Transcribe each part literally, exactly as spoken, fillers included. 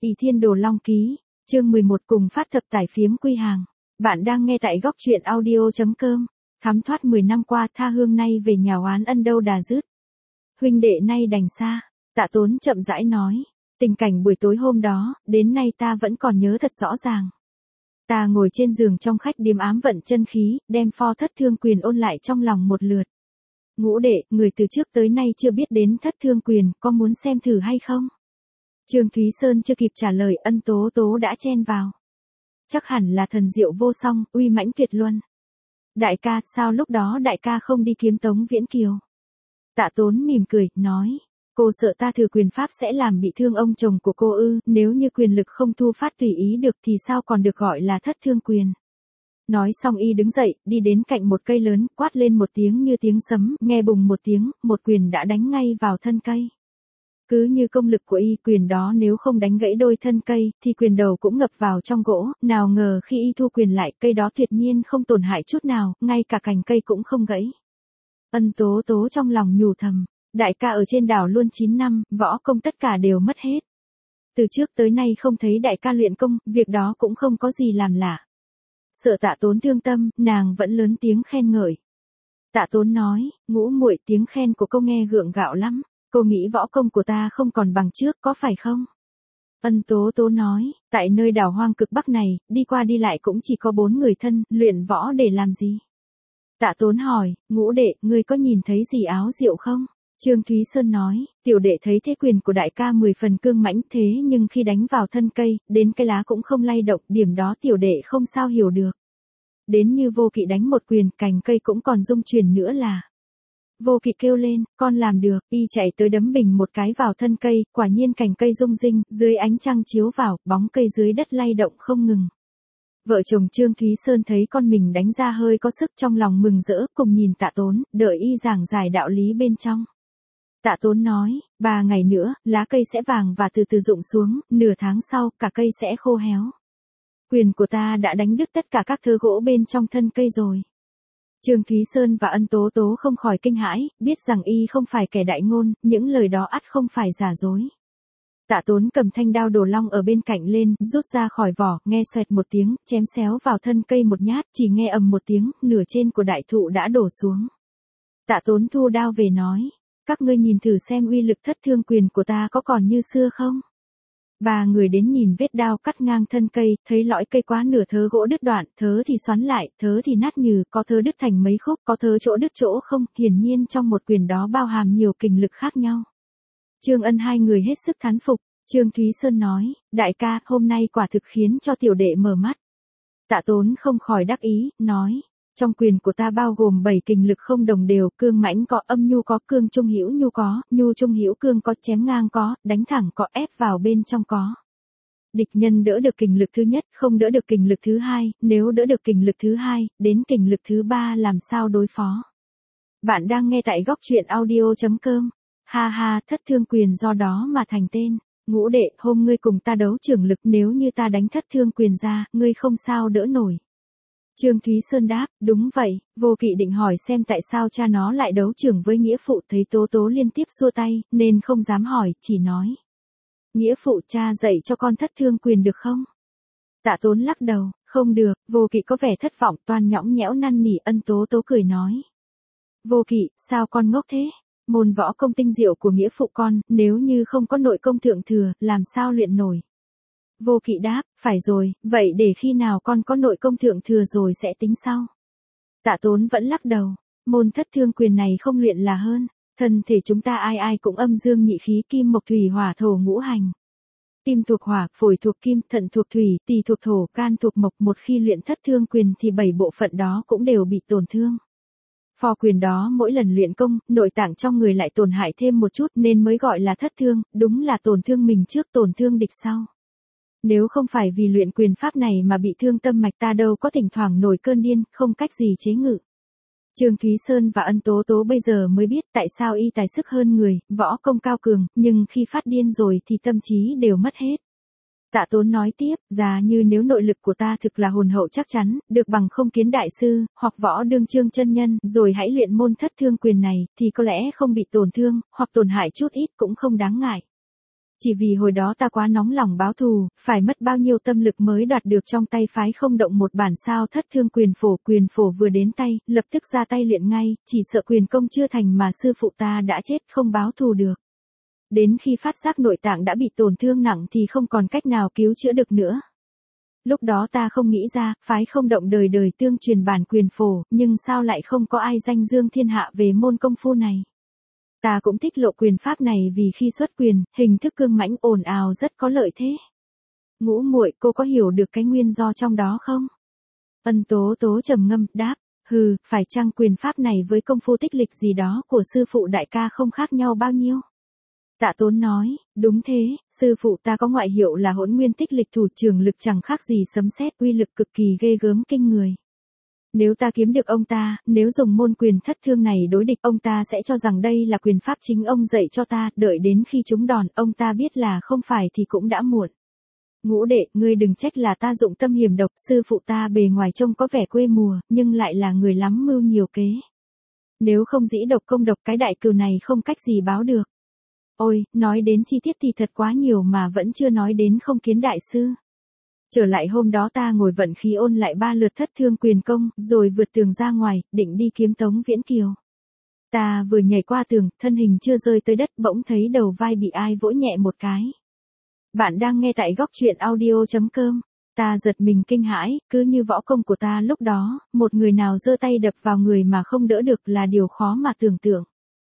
Ỷ Thiên Đồ Long Ký, chương mười một cùng phát thập tải phiếm quy hàng. Bạn đang nghe tại góc truyện audio chấm com. Khám thoát mười năm qua tha hương nay về nhà oán ân đâu đà dứt. Huynh đệ nay đành xa, Tạ Tốn chậm rãi nói. Tình cảnh buổi tối hôm đó, đến nay ta vẫn còn nhớ thật rõ ràng. Ta ngồi trên giường trong khách điếm ám vận chân khí, đem pho thất thương quyền ôn lại trong lòng một lượt. Ngũ đệ, người từ trước tới nay chưa biết đến thất thương quyền, có muốn xem thử hay không? Trương Thúy Sơn chưa kịp trả lời, Ân Tố Tố đã chen vào. Chắc hẳn là thần diệu vô song, uy mãnh tuyệt luân. Đại ca, sao lúc đó đại ca không đi kiếm Tống Viễn Kiều? Tạ Tốn mỉm cười, nói. Cô sợ ta thử quyền pháp sẽ làm bị thương ông chồng của cô ư, nếu như quyền lực không thu phát tùy ý được thì sao còn được gọi là thất thương quyền. Nói xong y đứng dậy, đi đến cạnh một cây lớn, quát lên một tiếng như tiếng sấm, nghe bùng một tiếng, một quyền đã đánh ngay vào thân cây. Cứ như công lực của y, quyền đó nếu không đánh gãy đôi thân cây, thì quyền đầu cũng ngập vào trong gỗ, nào ngờ khi y thu quyền lại, cây đó tuyệt nhiên không tổn hại chút nào, ngay cả cành cây cũng không gãy. Ân Tố Tố trong lòng nhủ thầm, đại ca ở trên đảo luôn chín năm, võ công tất cả đều mất hết. Từ trước tới nay không thấy đại ca luyện công, việc đó cũng không có gì làm lạ. Sợ Tạ Tốn thương tâm, nàng vẫn lớn tiếng khen ngợi. Tạ Tốn nói, Ngũ muội, tiếng khen của cô nghe gượng gạo lắm, cô nghĩ võ công của ta không còn bằng trước có phải không? Ân Tố Tố nói, tại nơi đảo hoang cực Bắc này, đi qua đi lại cũng chỉ có bốn người thân, luyện võ để làm gì? Tạ Tốn hỏi, Ngũ đệ, ngươi có nhìn thấy gì áo diệu không? Trương Thúy Sơn nói, tiểu đệ thấy thế quyền của đại ca mười phần cương mãnh thế nhưng khi đánh vào thân cây, đến cây lá cũng không lay động, điểm đó tiểu đệ không sao hiểu được. Đến như Vô Kỵ đánh một quyền, cành cây cũng còn rung chuyển nữa là. Vô Kỵ kêu lên, con làm được, y chạy tới đấm bình một cái vào thân cây, quả nhiên cành cây rung rinh, dưới ánh trăng chiếu vào, bóng cây dưới đất lay động không ngừng. Vợ chồng Trương Thúy Sơn thấy con mình đánh ra hơi có sức trong lòng mừng rỡ, cùng nhìn Tạ Tốn, đợi y giảng giải đạo lý bên trong. Tạ Tốn nói, ba ngày nữa, lá cây sẽ vàng và từ từ rụng xuống, nửa tháng sau, cả cây sẽ khô héo. Quyền của ta đã đánh đứt tất cả các thớ gỗ bên trong thân cây rồi. Trương Thúy Sơn và Ân Tố Tố không khỏi kinh hãi, biết rằng y không phải kẻ đại ngôn, những lời đó ắt không phải giả dối. Tạ Tốn cầm thanh đao Đồ Long ở bên cạnh lên, rút ra khỏi vỏ, nghe xoẹt một tiếng, chém xéo vào thân cây một nhát, chỉ nghe ầm một tiếng, nửa trên của đại thụ đã đổ xuống. Tạ Tốn thu đao về nói, các ngươi nhìn thử xem uy lực thất thương quyền của ta có còn như xưa không? Ba người đến nhìn vết đao cắt ngang thân cây, thấy lõi cây quá nửa thớ gỗ đứt đoạn, thớ thì xoắn lại, thớ thì nát nhừ, có thớ đứt thành mấy khúc, có thớ chỗ đứt chỗ không, hiển nhiên trong một quyền đó bao hàm nhiều kình lực khác nhau. Trương Ân hai người hết sức thán phục, Trương Thúy Sơn nói, đại ca, hôm nay quả thực khiến cho tiểu đệ mở mắt. Tạ Tốn không khỏi đắc ý, nói, trong quyền của ta bao gồm bảy kình lực không đồng đều, cương mãnh có, âm nhu có, cương trung hữu nhu có, nhu trung hữu cương có, chém ngang có, đánh thẳng có, ép vào bên trong có. Địch nhân đỡ được kình lực thứ nhất, không đỡ được kình lực thứ hai, nếu đỡ được kình lực thứ hai, đến kình lực thứ ba làm sao đối phó. Bạn đang nghe tại góc truyện audio chấm com. Ha ha, thất thương quyền do đó mà thành tên. Ngũ đệ, hôm ngươi cùng ta đấu trưởng lực, nếu như ta đánh thất thương quyền ra, ngươi không sao đỡ nổi. Trương Thúy Sơn đáp, đúng vậy. Vô Kỵ định hỏi xem tại sao cha nó lại đấu trưởng với nghĩa phụ, thấy Tố Tố liên tiếp xua tay, nên không dám hỏi, chỉ nói. Nghĩa phụ, cha dạy cho con thất thương quyền được không? Tạ Tốn lắc đầu, không được. Vô Kỵ có vẻ thất vọng, toan nhõng nhẽo năn nỉ. Ân Tố Tố cười nói. Vô Kỵ, sao con ngốc thế? Môn võ công tinh diệu của nghĩa phụ con, nếu như không có nội công thượng thừa, làm sao luyện nổi? Vô Kỵ đáp, phải rồi, vậy để khi nào con có nội công thượng thừa rồi sẽ tính sau. Tạ Tốn vẫn lắc đầu, môn thất thương quyền này không luyện là hơn, thân thể chúng ta ai ai cũng âm dương nhị khí kim mộc thủy hỏa thổ ngũ hành. Tim thuộc hỏa, phổi thuộc kim, thận thuộc thủy, tỳ thuộc thổ, can thuộc mộc, một khi luyện thất thương quyền thì bảy bộ phận đó cũng đều bị tổn thương. Phò quyền đó mỗi lần luyện công, nội tạng trong người lại tổn hại thêm một chút nên mới gọi là thất thương, đúng là tổn thương mình trước tổn thương địch sau. Nếu không phải vì luyện quyền pháp này mà bị thương tâm mạch ta đâu có thỉnh thoảng nổi cơn điên, không cách gì chế ngự. Trương Thúy Sơn và Ân Tố Tố bây giờ mới biết tại sao y tài sức hơn người, võ công cao cường, nhưng khi phát điên rồi thì tâm trí đều mất hết. Tạ Tốn nói tiếp, giá như nếu nội lực của ta thực là hồn hậu chắc chắn, được bằng Không Kiến đại sư, hoặc Võ Đương Trương chân nhân, rồi hãy luyện môn thất thương quyền này, thì có lẽ không bị tổn thương, hoặc tổn hại chút ít cũng không đáng ngại. Chỉ vì hồi đó ta quá nóng lòng báo thù, phải mất bao nhiêu tâm lực mới đoạt được trong tay phái không động một bản sao thất thương quyền phổ. Quyền phổ vừa đến tay, lập tức ra tay luyện ngay, chỉ sợ quyền công chưa thành mà sư phụ ta đã chết không báo thù được. Đến khi phát giác nội tạng đã bị tổn thương nặng thì không còn cách nào cứu chữa được nữa. Lúc đó ta không nghĩ ra, phái không động đời đời tương truyền bản quyền phổ, nhưng sao lại không có ai danh dương thiên hạ về môn công phu này. Ta cũng thích lộ quyền pháp này vì khi xuất quyền, hình thức cương mãnh ồn ào rất có lợi thế. Ngũ muội, cô có hiểu được cái nguyên do trong đó không? Ân Tố Tố trầm ngâm, đáp, hừ, phải chăng quyền pháp này với công phu tích lịch gì đó của sư phụ đại ca không khác nhau bao nhiêu? Tạ Tốn nói, đúng thế, sư phụ ta có ngoại hiệu là Hỗn Nguyên Tích Lịch thủ, trường lực chẳng khác gì sấm sét, uy lực cực kỳ ghê gớm kinh người. Nếu ta kiếm được ông ta, nếu dùng môn quyền thất thương này đối địch, ông ta sẽ cho rằng đây là quyền pháp chính ông dạy cho ta, đợi đến khi trúng đòn, ông ta biết là không phải thì cũng đã muộn. Ngũ đệ, ngươi đừng trách là ta dụng tâm hiểm độc, sư phụ ta bề ngoài trông có vẻ quê mùa, nhưng lại là người lắm mưu nhiều kế. Nếu không dĩ độc công độc, cái đại cừu này không cách gì báo được. Ôi, nói đến chi tiết thì thật quá nhiều mà vẫn chưa nói đến Không Kiến đại sư. Trở lại hôm đó ta ngồi vận khí ôn lại ba lượt thất thương quyền công, rồi vượt tường ra ngoài, định đi kiếm Tống Viễn Kiều. Ta vừa nhảy qua tường, thân hình chưa rơi tới đất, bỗng thấy đầu vai bị ai vỗ nhẹ một cái. Bạn đang nghe tại góc truyện audio chấm com. Ta giật mình kinh hãi, cứ như võ công của ta lúc đó, một người nào giơ tay đập vào người mà không đỡ được là điều khó mà tưởng tượng.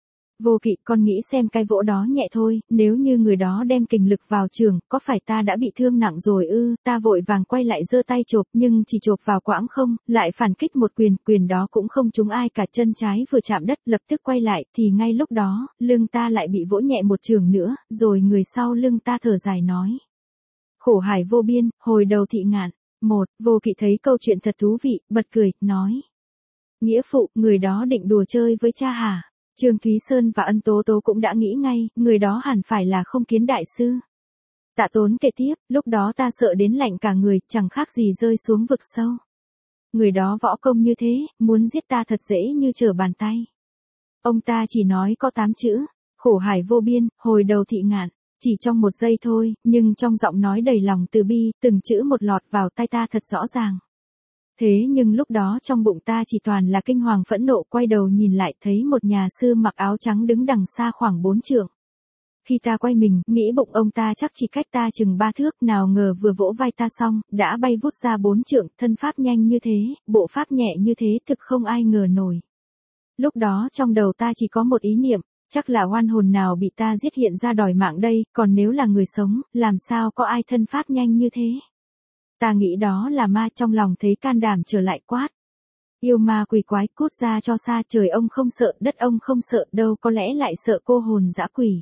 Vô Kỵ, con nghĩ xem cái vỗ đó nhẹ thôi, nếu như người đó đem kình lực vào trường, có phải ta đã bị thương nặng rồi ư? Ta vội vàng quay lại giơ tay chộp, nhưng chỉ chộp vào quãng không, lại phản kích một quyền, quyền đó cũng không trúng ai cả, chân trái vừa chạm đất, lập tức quay lại, thì ngay lúc đó, lưng ta lại bị vỗ nhẹ một trường nữa, rồi người sau lưng ta thở dài nói. Khổ hải vô biên, hồi đầu thị ngạn. Một, Vô Kỵ thấy câu chuyện thật thú vị, bật cười, nói. Nghĩa phụ, người đó định đùa chơi với cha hả? Trương Thúy Sơn và Ân Tố Tố cũng đã nghĩ ngay, người đó hẳn phải là Không Kiến đại sư. Tạ Tốn kể tiếp, lúc đó ta sợ đến lạnh cả người, chẳng khác gì rơi xuống vực sâu. Người đó võ công như thế, muốn giết ta thật dễ như trở bàn tay. Ông ta chỉ nói có tám chữ, khổ hải vô biên, hồi đầu thị ngạn, chỉ trong một giây thôi, nhưng trong giọng nói đầy lòng từ bi, từng chữ một lọt vào tai ta thật rõ ràng. Thế nhưng lúc đó trong bụng ta chỉ toàn là kinh hoàng phẫn nộ, quay đầu nhìn lại thấy một nhà sư mặc áo trắng đứng đằng xa khoảng bốn trượng. Khi ta quay mình, nghĩ bụng ông ta chắc chỉ cách ta chừng ba thước, nào ngờ vừa vỗ vai ta xong, đã bay vút ra bốn trượng, thân pháp nhanh như thế, bộ pháp nhẹ như thế, thực không ai ngờ nổi. Lúc đó trong đầu ta chỉ có một ý niệm, chắc là oan hồn nào bị ta giết hiện ra đòi mạng đây, còn nếu là người sống, làm sao có ai thân pháp nhanh như thế. Ta nghĩ đó là ma, trong lòng thấy can đảm trở lại quát. Yêu ma quỷ quái, cút ra cho xa, trời ông không sợ, đất ông không sợ, đâu có lẽ lại sợ cô hồn dã quỷ.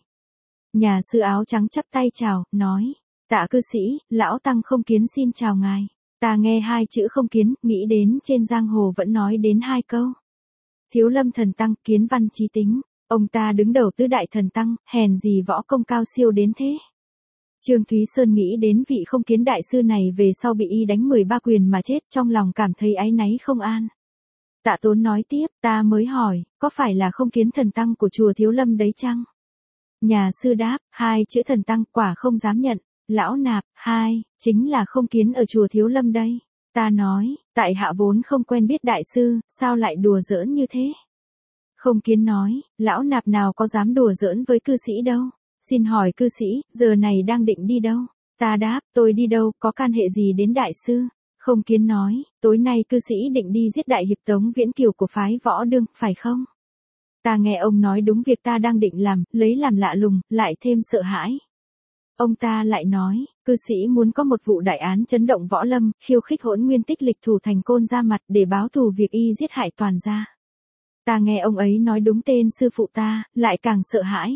Nhà sư áo trắng chắp tay chào, nói, tạ cư sĩ, lão tăng Không Kiến xin chào ngài. Ta nghe hai chữ Không Kiến, nghĩ đến trên giang hồ vẫn nói đến hai câu. Thiếu lâm thần tăng, kiến văn trí tính, ông ta đứng đầu tứ đại thần tăng, hèn gì võ công cao siêu đến thế. Trương Thúy Sơn nghĩ đến vị Không Kiến đại sư này về sau bị y đánh mười ba quyền mà chết, trong lòng cảm thấy áy náy không an. Tạ Tốn nói tiếp, ta mới hỏi, có phải là Không Kiến thần tăng của chùa Thiếu Lâm đấy chăng? Nhà sư đáp, hai chữ thần tăng, quả không dám nhận. Lão nạp, hai, chính là Không Kiến ở chùa Thiếu Lâm đây. Ta nói, tại hạ vốn không quen biết đại sư, sao lại đùa giỡn như thế? Không Kiến nói, lão nạp nào có dám đùa giỡn với cư sĩ đâu. Xin hỏi cư sĩ, giờ này đang định đi đâu? Ta đáp, tôi đi đâu, có can hệ gì đến đại sư? Không Kiến nói, tối nay cư sĩ định đi giết đại hiệp Tống Viễn Kiều của phái Võ Đương, phải không? Ta nghe ông nói đúng việc ta đang định làm, lấy làm lạ lùng, lại thêm sợ hãi. Ông ta lại nói, cư sĩ muốn có một vụ đại án chấn động võ lâm, khiêu khích Hỗn Nguyên Tích Lịch thủ thành Côn ra mặt để báo thù việc y giết hại toàn gia. Ta nghe ông ấy nói đúng tên sư phụ ta, lại càng sợ hãi.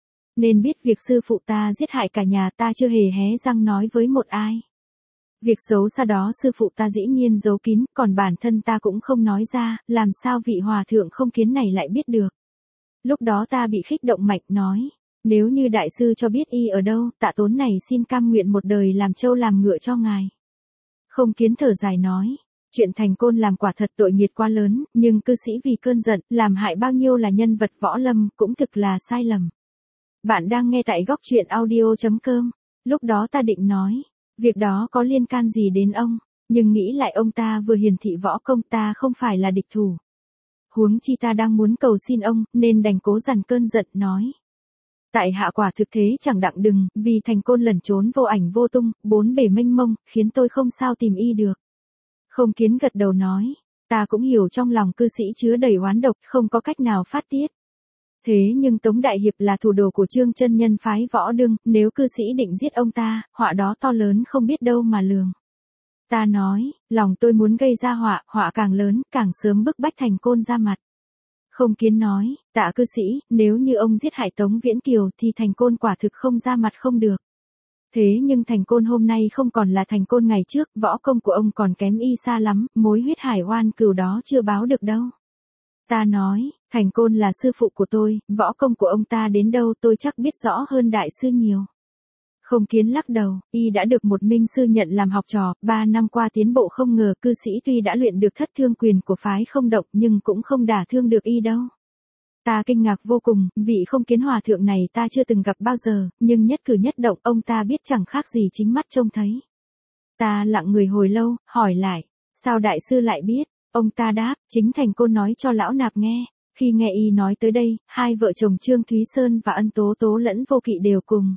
Nên biết việc sư phụ ta giết hại cả nhà, ta chưa hề hé răng nói với một ai. Việc xấu xa đó sư phụ ta dĩ nhiên giấu kín, còn bản thân ta cũng không nói ra, làm sao vị hòa thượng Không Kiến này lại biết được. Lúc đó ta bị khích động mạnh, nói, nếu như đại sư cho biết y ở đâu, Tạ Tốn này xin cam nguyện một đời làm trâu làm ngựa cho ngài. Không Kiến thở dài nói, chuyện thành Côn làm quả thật tội nghiệt quá lớn, nhưng cư sĩ vì cơn giận, làm hại bao nhiêu là nhân vật võ lâm, cũng thực là sai lầm. Bạn đang nghe tại góc truyện audio.com. Lúc đó ta định nói, việc đó có liên can gì đến ông, nhưng nghĩ lại ông ta vừa hiển thị võ công ta không phải là địch thủ. Huống chi ta đang muốn cầu xin ông, nên đành cố dằn cơn giận nói. Tại hạ quả thực thế chẳng đặng đừng, vì Thành Côn lẩn trốn vô ảnh vô tung, bốn bề mênh mông, khiến tôi không sao tìm y được. Không Kiến gật đầu nói, ta cũng hiểu trong lòng cư sĩ chứa đầy oán độc, không có cách nào phát tiết. Thế nhưng Tống Đại Hiệp là thủ đồ của Trương chân nhân phái Võ Đương, nếu cư sĩ định giết ông ta, họa đó to lớn không biết đâu mà lường. Ta nói, lòng tôi muốn gây ra họa, họa càng lớn, càng sớm bức bách Thành Côn ra mặt. Không Kiến nói, tạ cư sĩ, nếu như ông giết hại Tống Viễn Kiều thì Thành Côn quả thực không ra mặt không được. Thế nhưng Thành Côn hôm nay không còn là Thành Côn ngày trước, võ công của ông còn kém y xa lắm, mối huyết hải oan cừu đó chưa báo được đâu. Ta nói, Thành Côn là sư phụ của tôi, võ công của ông ta đến đâu tôi chắc biết rõ hơn đại sư nhiều. Không Kiến lắc đầu, y đã được một minh sư nhận làm học trò, ba năm qua tiến bộ không ngờ, cư sĩ tuy đã luyện được thất thương quyền của phái Không Động nhưng cũng không đả thương được y đâu. Ta kinh ngạc vô cùng, vị Không Kiến hòa thượng này ta chưa từng gặp bao giờ, nhưng nhất cử nhất động ông ta biết chẳng khác gì chính mắt trông thấy. Ta lặng người hồi lâu, hỏi lại, sao đại sư lại biết? Ông ta đáp, chính Thành Côn nói cho lão nạp nghe. Khi nghe y nói tới đây, hai vợ chồng Trương Thúy Sơn và Ân Tố Tố lẫn Vô Kỵ đều cùng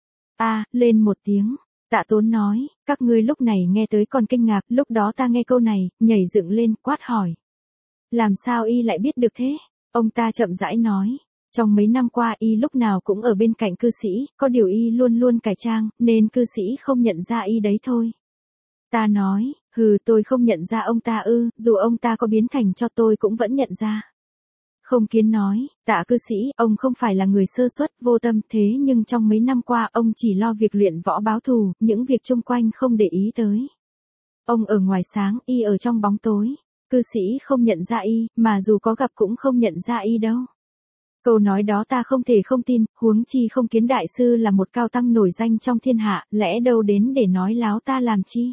a à, lên một tiếng. Tạ Tốn nói, các ngươi lúc này nghe tới còn kinh ngạc, lúc đó ta nghe câu này, nhảy dựng lên, quát hỏi. Làm sao y lại biết được thế? Ông ta chậm rãi nói, trong mấy năm qua y lúc nào cũng ở bên cạnh cư sĩ, có điều y luôn luôn cải trang, nên cư sĩ không nhận ra y đấy thôi. Ta nói, hừ tôi không nhận ra ông ta ư, dù ông ta có biến thành cho tôi cũng vẫn nhận ra. Không Kiến nói, tạ cư sĩ, ông không phải là người sơ suất, vô tâm, thế nhưng trong mấy năm qua ông chỉ lo việc luyện võ báo thù, những việc chung quanh không để ý tới. Ông ở ngoài sáng, y ở trong bóng tối. Cư sĩ không nhận ra y, mà dù có gặp cũng không nhận ra y đâu. Câu nói đó ta không thể không tin, huống chi Không Kiến đại sư là một cao tăng nổi danh trong thiên hạ, lẽ đâu đến để nói láo ta làm chi.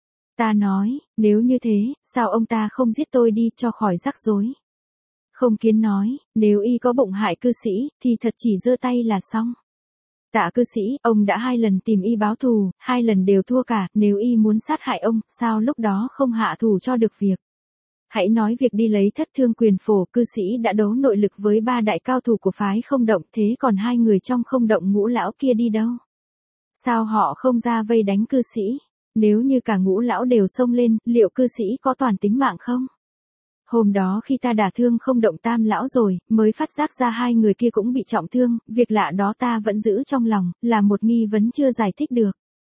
Ta nói, nếu như thế, sao ông ta không giết tôi đi cho khỏi rắc rối. Không Kiến nói, nếu y có bụng hại cư sĩ, thì thật chỉ giơ tay là xong. Tạ cư sĩ, ông đã hai lần tìm y báo thù, hai lần đều thua cả, nếu y muốn sát hại ông, sao lúc đó không hạ thủ cho được việc. Hãy nói việc đi lấy thất thương quyền phổ, cư sĩ đã đấu nội lực với ba đại cao thủ của phái Không Động, thế còn hai người trong Không Động Ngũ lão kia đi đâu? Sao họ không ra vây đánh cư sĩ? Nếu như cả ngũ lão đều xông lên, liệu cư sĩ có toàn tính mạng không? Hôm đó khi ta đả thương Không Động tam lão rồi, mới phát giác ra hai người kia cũng bị trọng thương, việc lạ đó ta vẫn giữ trong lòng, là một nghi vấn chưa giải thích được.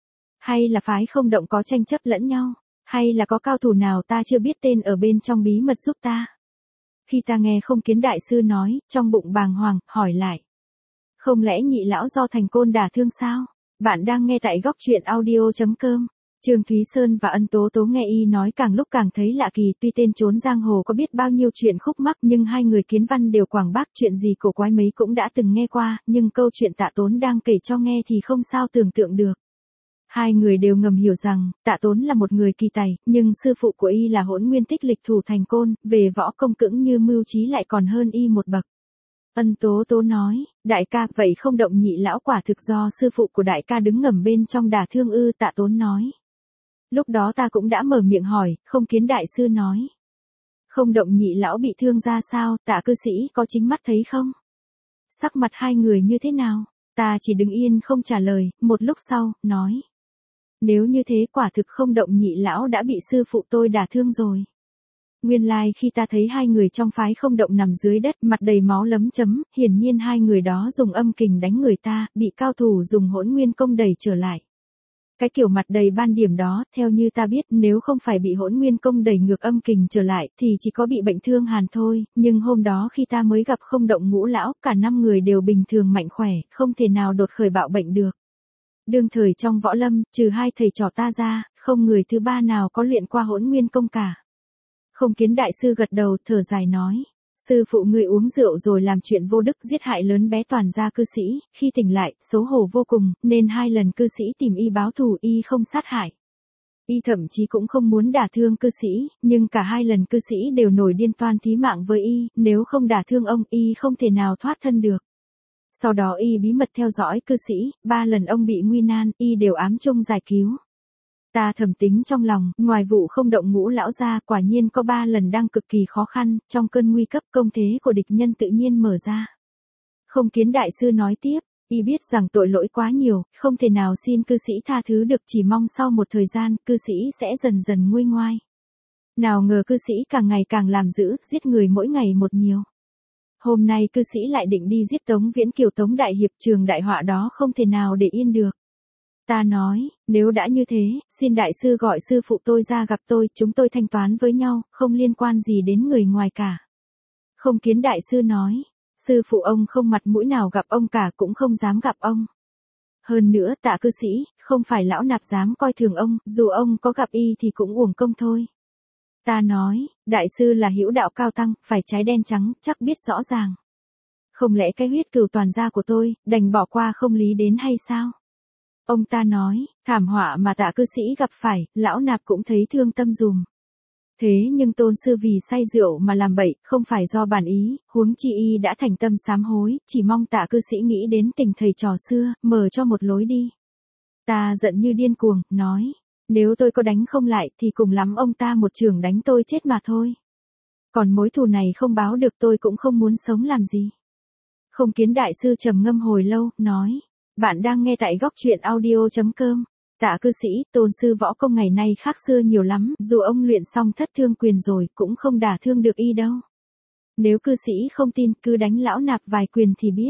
Hay là phái Không Động có tranh chấp lẫn nhau? Hay là có cao thủ nào ta chưa biết tên ở bên trong bí mật giúp ta? Khi ta nghe Không Kiến đại sư nói, trong bụng bàng hoàng, hỏi lại. Không lẽ nhị lão do Thành Côn đả thương sao? Bạn đang nghe tại góc truyện audio.com. Trương Thúy Sơn và Ân Tố Tố nghe y nói càng lúc càng thấy lạ kỳ, tuy tên trốn giang hồ có biết bao nhiêu chuyện khúc mắc nhưng hai người Kiến văn đều quảng bác, chuyện gì cổ quái mấy cũng đã từng nghe qua, nhưng câu chuyện Tạ Tốn đang kể cho nghe thì không sao tưởng tượng được. Hai người đều ngầm hiểu rằng, Tạ Tốn là một người kỳ tài, nhưng sư phụ của y là Hỗn Nguyên Tích Lịch thủ Thành Côn, về võ công cưỡng như mưu trí lại còn hơn y một bậc. Ân Tố Tố nói, đại ca, vậy Không Động nhị lão quả thực do sư phụ của đại ca đứng ngầm bên trong đả thương ư? Tạ Tốn nói. Lúc đó ta cũng đã mở miệng hỏi, Không Kiến đại sư nói. Không Động nhị lão bị thương ra sao, Tạ cư sĩ có chính mắt thấy không? Sắc mặt hai người như thế nào? Ta chỉ đứng yên không trả lời, một lúc sau, nói. Nếu như thế quả thực Không Động nhị lão đã bị sư phụ tôi đả thương rồi. Nguyên lai like khi ta thấy hai người trong phái Không Động nằm dưới đất, mặt đầy máu lấm chấm, hiển nhiên hai người đó dùng âm kình đánh người ta, bị cao thủ dùng Hỗn Nguyên công đẩy trở lại. Cái kiểu mặt đầy ban điểm đó, theo như ta biết, nếu không phải bị Hỗn Nguyên công đẩy ngược âm kình trở lại, thì chỉ có bị bệnh thương hàn thôi, nhưng hôm đó khi ta mới gặp Không Động ngũ lão, cả năm người đều bình thường mạnh khỏe, không thể nào đột khởi bạo bệnh được. Đương thời trong võ lâm, trừ hai thầy trò ta ra, không người thứ ba nào có luyện qua Hỗn Nguyên công cả. Không Kiến đại sư gật đầu, thở dài nói. Sư phụ ngươi uống rượu rồi làm chuyện vô đức, giết hại lớn bé toàn gia cư sĩ, khi tỉnh lại, xấu hổ vô cùng, nên hai lần cư sĩ tìm y báo thù, y không sát hại. Y thậm chí cũng không muốn đả thương cư sĩ, nhưng cả hai lần cư sĩ đều nổi điên toan thí mạng với y, nếu không đả thương ông, y không thể nào thoát thân được. Sau đó y bí mật theo dõi cư sĩ, ba lần ông bị nguy nan, y đều ám chung giải cứu. Ta thầm tính trong lòng, ngoài vụ không động Ngũ lão ra, quả nhiên có ba lần đang cực kỳ khó khăn, trong cơn nguy cấp công thế của địch nhân tự nhiên mở ra. Không Kiến đại sư nói tiếp, y biết rằng tội lỗi quá nhiều, không thể nào xin cư sĩ tha thứ được, chỉ mong sau một thời gian, cư sĩ sẽ dần dần nguôi ngoai. Nào ngờ cư sĩ càng ngày càng làm dữ, giết người mỗi ngày một nhiều. Hôm nay cư sĩ lại định đi giết Tống Viễn Kiều. Tống đại hiệp, trường đại họa đó không thể nào để yên được. Ta nói, nếu đã như thế, xin đại sư gọi sư phụ tôi ra gặp tôi, chúng tôi thanh toán với nhau, không liên quan gì đến người ngoài cả. Không Kiến đại sư nói, sư phụ ông không mặt mũi nào gặp ông cả, cũng không dám gặp ông. Hơn nữa Tạ cư sĩ, không phải lão nạp dám coi thường ông, dù ông có gặp y thì cũng uổng công thôi. Ta nói, đại sư là hữu đạo cao tăng, phải trái đen trắng, chắc biết rõ ràng. Không lẽ cái huyết cừu toàn gia của tôi, đành bỏ qua không lý đến hay sao? Ông ta nói, thảm họa mà Tạ cư sĩ gặp phải, lão nạp cũng thấy thương tâm dùm. Thế nhưng tôn sư vì say rượu mà làm bậy, không phải do bản ý, huống chi y đã thành tâm sám hối, chỉ mong Tạ cư sĩ nghĩ đến tình thầy trò xưa, mở cho một lối đi. Ta giận như điên cuồng, nói, nếu tôi có đánh không lại thì cùng lắm ông ta một chưởng đánh tôi chết mà thôi. Còn mối thù này không báo được, tôi cũng không muốn sống làm gì. Không Kiến đại sư trầm ngâm hồi lâu, nói, bạn đang nghe tại góc truyện audio chấm com. Tạ cư sĩ, tôn sư võ công ngày nay khác xưa nhiều lắm, dù ông luyện xong Thất Thương Quyền rồi, cũng không đả thương được y đâu. Nếu cư sĩ không tin, cứ đánh lão nạp vài quyền thì biết.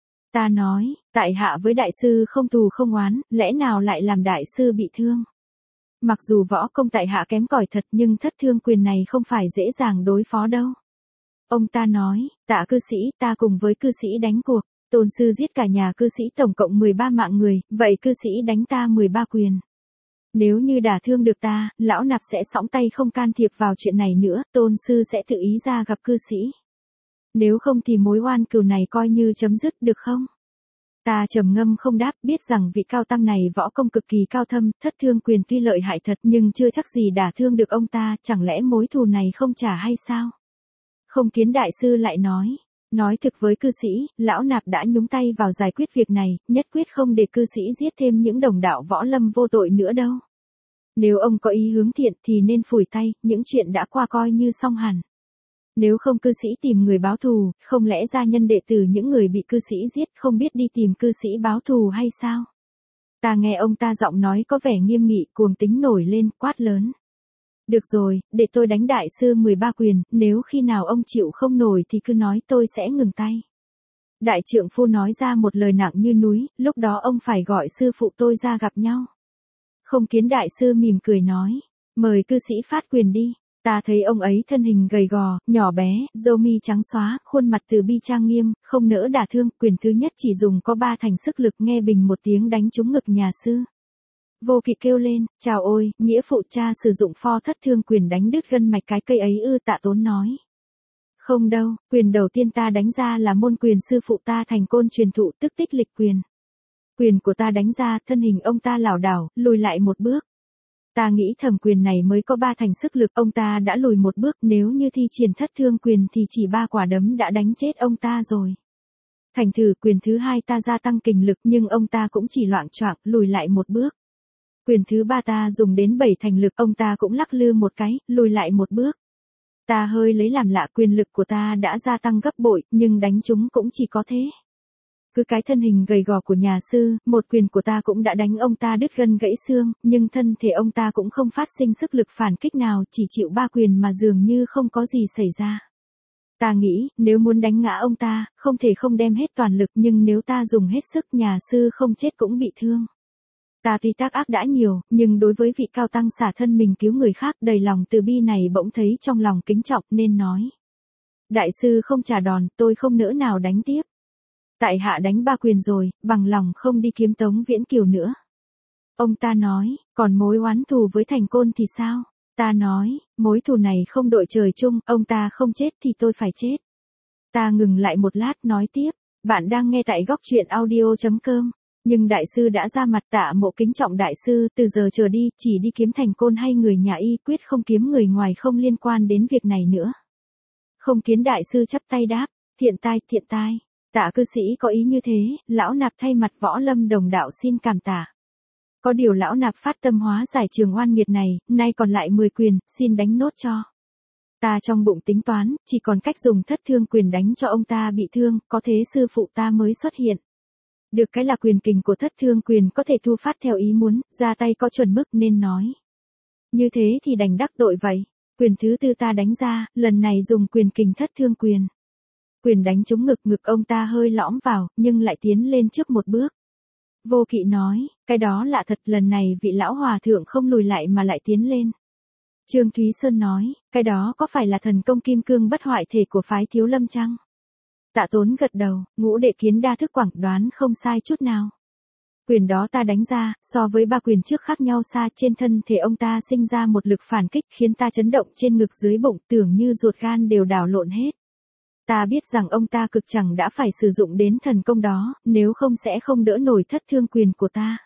Ta nói, tại hạ với đại sư không thù không oán, lẽ nào lại làm đại sư bị thương? Mặc dù võ công tại hạ kém cỏi thật, nhưng Thất Thương Quyền này không phải dễ dàng đối phó đâu. Ông ta nói, Tạ cư sĩ, ta cùng với cư sĩ đánh cuộc. Tôn sư giết cả nhà cư sĩ tổng cộng mười ba mạng người, vậy cư sĩ đánh ta mười ba quyền. Nếu như đả thương được ta, lão nạp sẽ sõng tay không can thiệp vào chuyện này nữa, tôn sư sẽ tự ý ra gặp cư sĩ. Nếu không thì mối oan cừu này coi như chấm dứt được không? Ta trầm ngâm không đáp, biết rằng vị cao tăng này võ công cực kỳ cao thâm, Thất Thương Quyền tuy lợi hại thật nhưng chưa chắc gì đả thương được ông ta, chẳng lẽ mối thù này không trả hay sao? Không Kiến đại sư lại nói. Nói thực với cư sĩ, lão nạp đã nhúng tay vào giải quyết việc này, nhất quyết không để cư sĩ giết thêm những đồng đạo võ lâm vô tội nữa đâu. Nếu ông có ý hướng thiện thì nên phủi tay, những chuyện đã qua coi như xong hẳn. Nếu không cư sĩ tìm người báo thù, không lẽ gia nhân đệ tử những người bị cư sĩ giết không biết đi tìm cư sĩ báo thù hay sao? Ta nghe ông ta giọng nói có vẻ nghiêm nghị, cuồng tính nổi lên, quát lớn. Được rồi, để tôi đánh đại sư mười ba quyền, nếu khi nào ông chịu không nổi thì cứ nói, tôi sẽ ngừng tay. Đại trượng phu nói ra một lời nặng như núi, lúc đó ông phải gọi sư phụ tôi ra gặp nhau. Không Kiến đại sư mỉm cười nói, mời cư sĩ phát quyền đi. Ta thấy ông ấy thân hình gầy gò, nhỏ bé, râu mi trắng xóa, khuôn mặt từ bi trang nghiêm, không nỡ đả thương, quyền thứ nhất chỉ dùng có ba thành sức lực, nghe bình một tiếng đánh trúng ngực nhà sư. Vô Kỵ kêu lên, chào ôi, nghĩa phụ cha sử dụng pho Thất Thương Quyền đánh đứt gân mạch cái cây ấy ư? Tạ Tốn nói. Không đâu, quyền đầu tiên ta đánh ra là môn quyền sư phụ ta thành côn truyền thụ, tức Tích Lịch Quyền. Quyền của ta đánh ra, thân hình ông ta lảo đảo, lùi lại một bước. Ta nghĩ thầm quyền này mới có ba thành sức lực, ông ta đã lùi một bước, nếu như thi triển Thất Thương Quyền thì chỉ ba quả đấm đã đánh chết ông ta rồi. Thành thử quyền thứ hai ta gia tăng kình lực nhưng ông ta cũng chỉ loạng choạng lùi lại một bước. Quyền thứ ba ta dùng đến bảy thành lực, ông ta cũng lắc lư một cái, lùi lại một bước. Ta hơi lấy làm lạ, quyền lực của ta đã gia tăng gấp bội, nhưng đánh chúng cũng chỉ có thế. Cứ cái thân hình gầy gò của nhà sư, một quyền của ta cũng đã đánh ông ta đứt gân gãy xương, nhưng thân thể ông ta cũng không phát sinh sức lực phản kích nào, chỉ chịu ba quyền mà dường như không có gì xảy ra. Ta nghĩ, nếu muốn đánh ngã ông ta, không thể không đem hết toàn lực, nhưng nếu ta dùng hết sức nhà sư không chết cũng bị thương. Ta tuy tác ác đã nhiều, nhưng đối với vị cao tăng xả thân mình cứu người khác đầy lòng từ bi này bỗng thấy trong lòng kính trọng nên nói. Đại sư không trả đòn, tôi không nỡ nào đánh tiếp. Tại hạ đánh ba quyền rồi, bằng lòng không đi kiếm Tống Viễn Kiều nữa. Ông ta nói, còn mối oán thù với Thành Côn thì sao? Ta nói, mối thù này không đội trời chung, ông ta không chết thì tôi phải chết. Ta ngừng lại một lát nói tiếp, bạn đang nghe tại góc truyện audio chấm com. Nhưng đại sư đã ra mặt. Tạ Mộ kính trọng đại sư, từ giờ trở đi, chỉ đi kiếm Thành Côn hay người nhà y, quyết không kiếm người ngoài không liên quan đến việc này nữa. Không Kiến đại sư chắp tay đáp, thiện tai, thiện tai. Tạ cư sĩ có ý như thế, lão nạp thay mặt Võ Lâm đồng đạo xin cảm tạ. Có điều lão nạp phát tâm hóa giải trường oan nghiệt này, nay còn lại mười quyền, xin đánh nốt cho. Ta trong bụng tính toán, chỉ còn cách dùng thất thương quyền đánh cho ông ta bị thương, có thế sư phụ ta mới xuất hiện. Được cái là quyền kình của thất thương quyền có thể thu phát theo ý muốn, ra tay có chuẩn mức nên nói. Như thế thì đành đắc tội vậy. Quyền thứ tư ta đánh ra, lần này dùng quyền kình thất thương quyền. Quyền đánh trúng ngực, ngực ông ta hơi lõm vào, nhưng lại tiến lên trước một bước. Vô Kỵ nói, cái đó lạ thật, lần này vị lão hòa thượng không lùi lại mà lại tiến lên. Trương Thúy Sơn nói, cái đó có phải là thần công kim cương bất hoại thể của phái Thiếu Lâm chăng? Tạ Tốn gật đầu, ngũ đệ kiến đa thức quảng đoán không sai chút nào. Quyền đó ta đánh ra, so với ba quyền trước khác nhau xa, trên thân thể ông ta sinh ra một lực phản kích khiến ta chấn động trên ngực dưới bụng, tưởng như ruột gan đều đảo lộn hết. Ta biết rằng ông ta cực chẳng đã phải sử dụng đến thần công đó, nếu không sẽ không đỡ nổi thất thương quyền của ta.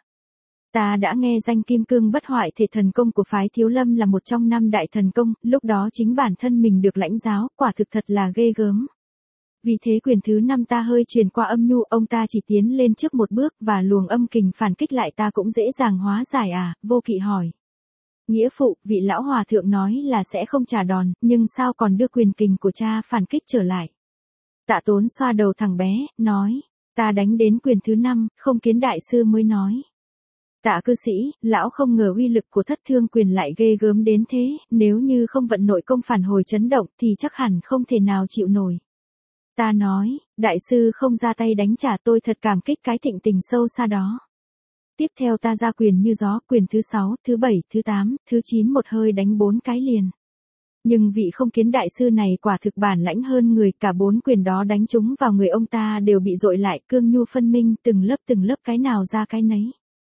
Ta đã nghe danh kim cương bất hoại thể thần công của phái Thiếu Lâm là một trong năm đại thần công, lúc đó chính bản thân mình được lãnh giáo, quả thực thật là ghê gớm. Vì thế quyền thứ năm ta hơi truyền qua âm nhu, ông ta chỉ tiến lên trước một bước và luồng âm kình phản kích lại ta cũng dễ dàng hóa giải à, Vô Kỵ hỏi. Nghĩa phụ, vị lão hòa thượng nói là sẽ không trả đòn, nhưng sao còn đưa quyền kình của cha phản kích trở lại. Tạ Tốn xoa đầu thằng bé, nói, ta đánh đến quyền thứ năm, không kiến đại sư mới nói. Tạ cư sĩ, lão không ngờ uy lực của thất thương quyền lại ghê gớm đến thế, nếu như không vận nội công phản hồi chấn động thì chắc hẳn không thể nào chịu nổi. Ta nói, đại sư không ra tay đánh trả, tôi thật cảm kích cái thịnh tình sâu xa đó. Tiếp theo ta ra quyền như gió, quyền thứ sáu, thứ bảy, thứ tám, thứ chín một hơi đánh bốn cái liền. Nhưng vị không kiến đại sư này quả thực bản lãnh hơn người, cả bốn quyền đó đánh trúng vào người ông ta đều bị dội lại, cương nhu phân minh, từng lớp từng lớp cái nào ra cái nấy.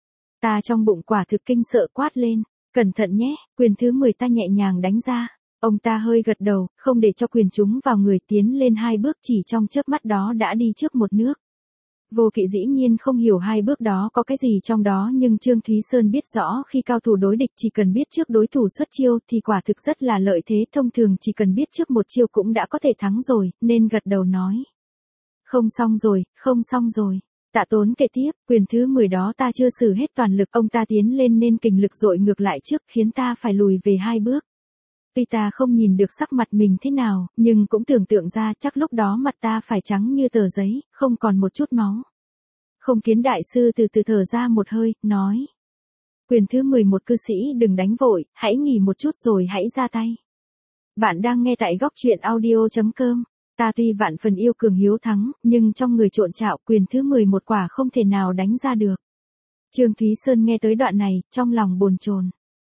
Ta trong bụng quả thực kinh sợ quát lên, cẩn thận nhé, quyền thứ mười ta nhẹ nhàng đánh ra. Ông ta hơi gật đầu, không để cho quyền trúng vào người, tiến lên hai bước, chỉ trong chớp mắt đó đã đi trước một nước. Vô Kỵ dĩ nhiên không hiểu hai bước đó có cái gì trong đó, nhưng Trương Thúy Sơn biết rõ khi cao thủ đối địch chỉ cần biết trước đối thủ xuất chiêu thì quả thực rất là lợi thế, thông thường chỉ cần biết trước một chiêu cũng đã có thể thắng rồi, nên gật đầu nói. Không xong rồi, không xong rồi. Tạ Tốn kể tiếp, quyền thứ mười đó ta chưa sử hết toàn lực, ông ta tiến lên nên kình lực dội ngược lại trước khiến ta phải lùi về hai bước. Tuy ta không nhìn được sắc mặt mình thế nào, nhưng cũng tưởng tượng ra chắc lúc đó mặt ta phải trắng như tờ giấy, không còn một chút máu. Không kiến đại sư từ từ thở ra một hơi, nói. Quyền thứ mười một cư sĩ đừng đánh vội, hãy nghỉ một chút rồi hãy ra tay. Bạn đang nghe tại góc truyện audio chấm com. Ta tuy vạn phần yêu cường hiếu thắng, nhưng trong người trộn trạo quyền thứ mười một quả không thể nào đánh ra được. Trương Thúy Sơn nghe tới đoạn này, trong lòng bồn chồn.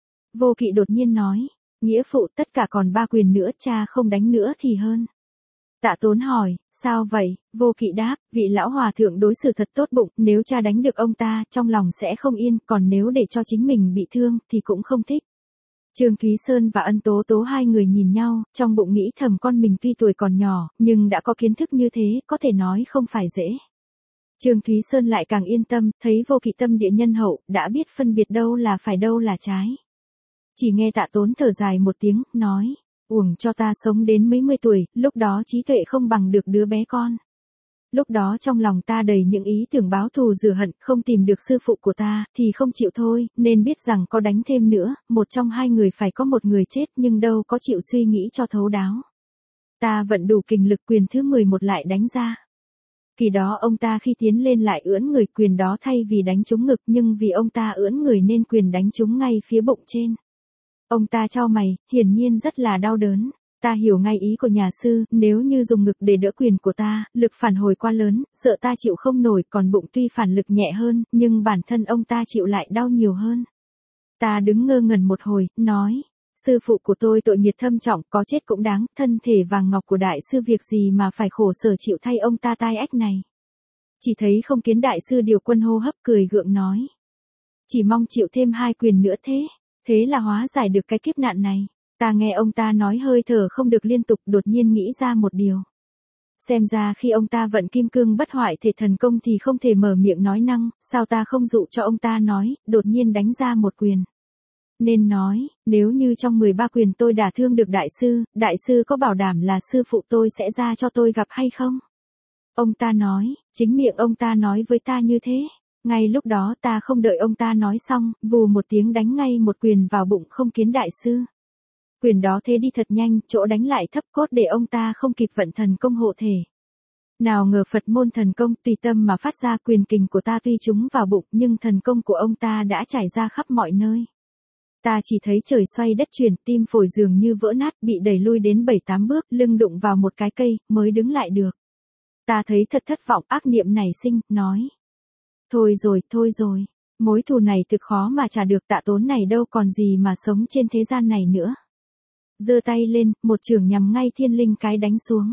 Vô Kỵ đột nhiên nói. Nghĩa phụ, tất cả còn ba quyền nữa, cha không đánh nữa thì hơn. Tạ Tốn hỏi, sao vậy? Vô Kỵ đáp, vị lão hòa thượng đối xử thật tốt bụng, nếu cha đánh được ông ta, trong lòng sẽ không yên, còn nếu để cho chính mình bị thương, thì cũng không thích. Trương Thúy Sơn và Ân Tố Tố hai người nhìn nhau, trong bụng nghĩ thầm con mình tuy tuổi còn nhỏ, nhưng đã có kiến thức như thế, có thể nói không phải dễ. Trương Thúy Sơn lại càng yên tâm, thấy Vô Kỵ tâm địa nhân hậu, đã biết phân biệt đâu là phải đâu là trái. Chỉ nghe Tạ Tốn thở dài một tiếng, nói, uổng cho ta sống đến mấy mươi tuổi, lúc đó trí tuệ không bằng được đứa bé con. Lúc đó trong lòng ta đầy những ý tưởng báo thù rửa hận, không tìm được sư phụ của ta, thì không chịu thôi, nên biết rằng có đánh thêm nữa, một trong hai người phải có một người chết, nhưng đâu có chịu suy nghĩ cho thấu đáo. Ta vận đủ kình lực, quyền thứ mười một lại đánh ra. Kỳ đó ông ta khi tiến lên lại ưỡn người, quyền đó thay vì đánh trúng ngực, nhưng vì ông ta ưỡn người nên quyền đánh trúng ngay phía bụng trên. Ông ta chau mày, hiển nhiên rất là đau đớn. Ta hiểu ngay ý của nhà sư, nếu như dùng ngực để đỡ quyền của ta, lực phản hồi quá lớn, sợ ta chịu không nổi, còn bụng tuy phản lực nhẹ hơn, nhưng bản thân ông ta chịu lại đau nhiều hơn. Ta đứng ngơ ngẩn một hồi, nói, sư phụ của tôi tội nghiệp thâm trọng, có chết cũng đáng, thân thể vàng ngọc của đại sư việc gì mà phải khổ sở chịu thay ông ta tai ách này. Chỉ thấy Không Kiến đại sư điều quân hô hấp cười gượng nói. Chỉ mong chịu thêm hai quyền nữa thế, thế là hóa giải được cái kiếp nạn này. Ta nghe ông ta nói hơi thở không được liên tục, đột nhiên nghĩ ra một điều. Xem ra khi ông ta vận kim cương bất hoại thể thần công thì không thể mở miệng nói năng, sao ta không dụ cho ông ta nói, đột nhiên đánh ra một quyền. Nên nói, nếu như trong mười ba quyền tôi đả thương được đại sư, đại sư có bảo đảm là sư phụ tôi sẽ ra cho tôi gặp hay không? Ông ta nói, chính miệng ông ta nói với ta như thế. Ngay lúc đó ta không đợi ông ta nói xong, vù một tiếng đánh ngay một quyền vào bụng Không Kiến đại sư. Quyền đó thế đi thật nhanh, chỗ đánh lại thấp cốt để ông ta không kịp vận thần công hộ thể. Nào ngờ Phật môn thần công tùy tâm mà phát ra, quyền kình của ta tuy trúng vào bụng nhưng thần công của ông ta đã trải ra khắp mọi nơi. Ta chỉ thấy trời xoay đất chuyển, tim phổi dường như vỡ nát, bị đẩy lui đến bảy tám bước, lưng đụng vào một cái cây, mới đứng lại được. Ta thấy thật thất vọng, ác niệm nảy sinh, nói. Thôi rồi, thôi rồi, mối thù này thực khó mà trả được, Tạ Tốn này đâu còn gì mà sống trên thế gian này nữa. Giơ tay lên, một chưởng nhằm ngay thiên linh cái đánh xuống.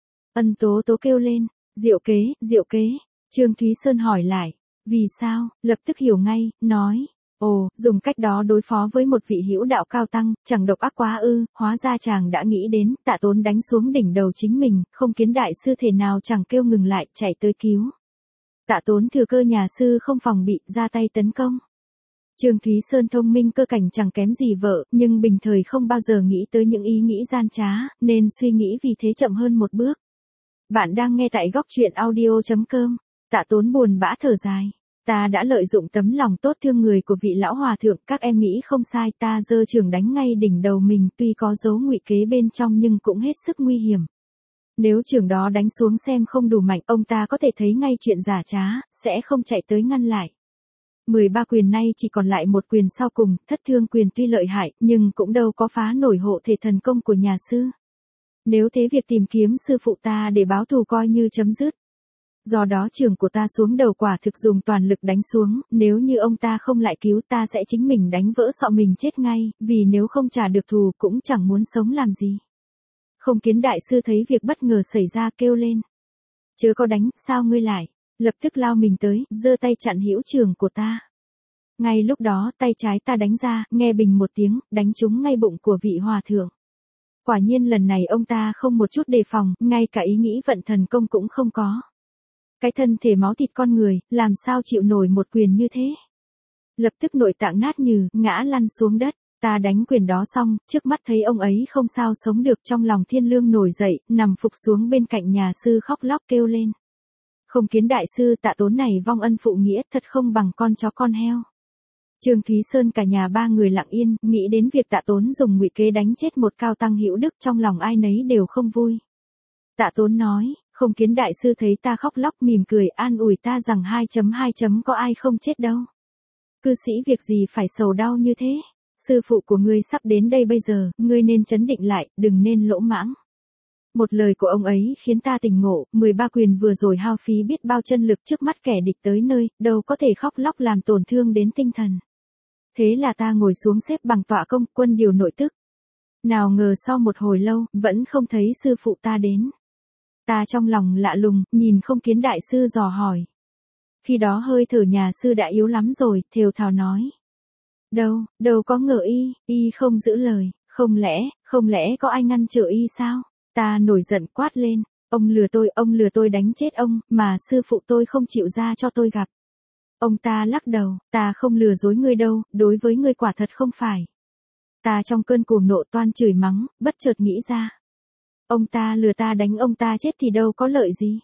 Ân Tố Tố kêu lên, diệu kế, diệu kế. Trương Thúy Sơn hỏi lại, vì sao, lập tức hiểu ngay, nói, ồ, dùng cách đó đối phó với một vị hữu đạo cao tăng, chẳng độc ác quá ư, hóa ra chàng đã nghĩ đến, Tạ Tốn đánh xuống đỉnh đầu chính mình, Không Kiến đại sư thể nào chẳng kêu ngừng lại, chạy tới cứu. Tạ Tốn thừa cơ nhà sư không phòng bị, ra tay tấn công. Trương Thúy Sơn thông minh cơ cảnh chẳng kém gì vợ, nhưng bình thời không bao giờ nghĩ tới những ý nghĩ gian trá, nên suy nghĩ vì thế chậm hơn một bước. Bạn đang nghe tại góc truyện audio chấm com. Tạ Tốn buồn bã thở dài. Ta đã lợi dụng tấm lòng tốt thương người của vị lão hòa thượng, các em nghĩ không sai, ta giơ chưởng đánh ngay đỉnh đầu mình, tuy có dấu ngụy kế bên trong nhưng cũng hết sức nguy hiểm. Nếu chưởng đó đánh xuống xem không đủ mạnh, ông ta có thể thấy ngay chuyện giả trá, sẽ không chạy tới ngăn lại. mười ba quyền nay chỉ còn lại một quyền sau cùng, Thất Thương quyền tuy lợi hại, nhưng cũng đâu có phá nổi hộ thể thần công của nhà sư. Nếu thế việc tìm kiếm sư phụ ta để báo thù coi như chấm dứt. Do đó chưởng của ta xuống đầu quả thực dùng toàn lực đánh xuống, nếu như ông ta không lại cứu ta sẽ chính mình đánh vỡ sọ mình chết ngay, vì nếu không trả được thù cũng chẳng muốn sống làm gì. Không Kiến đại sư thấy việc bất ngờ xảy ra kêu lên. Chớ có đánh, sao ngươi lại? Lập tức lao mình tới, giơ tay chặn hữu chưởng của ta. Ngay lúc đó tay trái ta đánh ra, nghe bình một tiếng, đánh trúng ngay bụng của vị hòa thượng. Quả nhiên lần này ông ta không một chút đề phòng, ngay cả ý nghĩ vận thần công cũng không có. Cái thân thể máu thịt con người, làm sao chịu nổi một quyền như thế? Lập tức nội tạng nát nhừ, ngã lăn xuống đất. Ta đánh quyền đó xong, trước mắt thấy ông ấy không sao sống được, trong lòng thiên lương nổi dậy, nằm phục xuống bên cạnh nhà sư khóc lóc kêu lên. Không Kiến đại sư, Tạ Tốn này vong ân phụ nghĩa, thật không bằng con chó con heo. Trương Thúy Sơn cả nhà ba người lặng yên, nghĩ đến việc Tạ Tốn dùng ngụy kế đánh chết một cao tăng hữu đức, trong lòng ai nấy đều không vui. Tạ Tốn nói, Không Kiến đại sư thấy ta khóc lóc mỉm cười an ủi ta rằng hai chấm hai chấm có ai không chết đâu. Cư sĩ việc gì phải sầu đau như thế? Sư phụ của ngươi sắp đến đây bây giờ, ngươi nên trấn định lại, đừng nên lỗ mãng. Một lời của ông ấy khiến ta tỉnh ngộ, mười ba quyền vừa rồi hao phí biết bao chân lực, trước mắt kẻ địch tới nơi, đâu có thể khóc lóc làm tổn thương đến tinh thần. Thế là ta ngồi xuống xếp bằng tọa công, quân điều nội tức. Nào ngờ sau một hồi lâu, vẫn không thấy sư phụ ta đến. Ta trong lòng lạ lùng, nhìn Không Kiến đại sư dò hỏi. Khi đó hơi thở nhà sư đã yếu lắm rồi, thều thào nói. Đâu, đâu có ngờ y, y không giữ lời, không lẽ, không lẽ có ai ngăn trở y sao? Ta nổi giận quát lên, ông lừa tôi, ông lừa tôi đánh chết ông, mà sư phụ tôi không chịu ra cho tôi gặp. Ông ta lắc đầu, ta không lừa dối ngươi đâu, đối với ngươi quả thật không phải. Ta trong cơn cuồng nộ toan chửi mắng, bất chợt nghĩ ra. Ông ta lừa ta đánh ông ta chết thì đâu có lợi gì.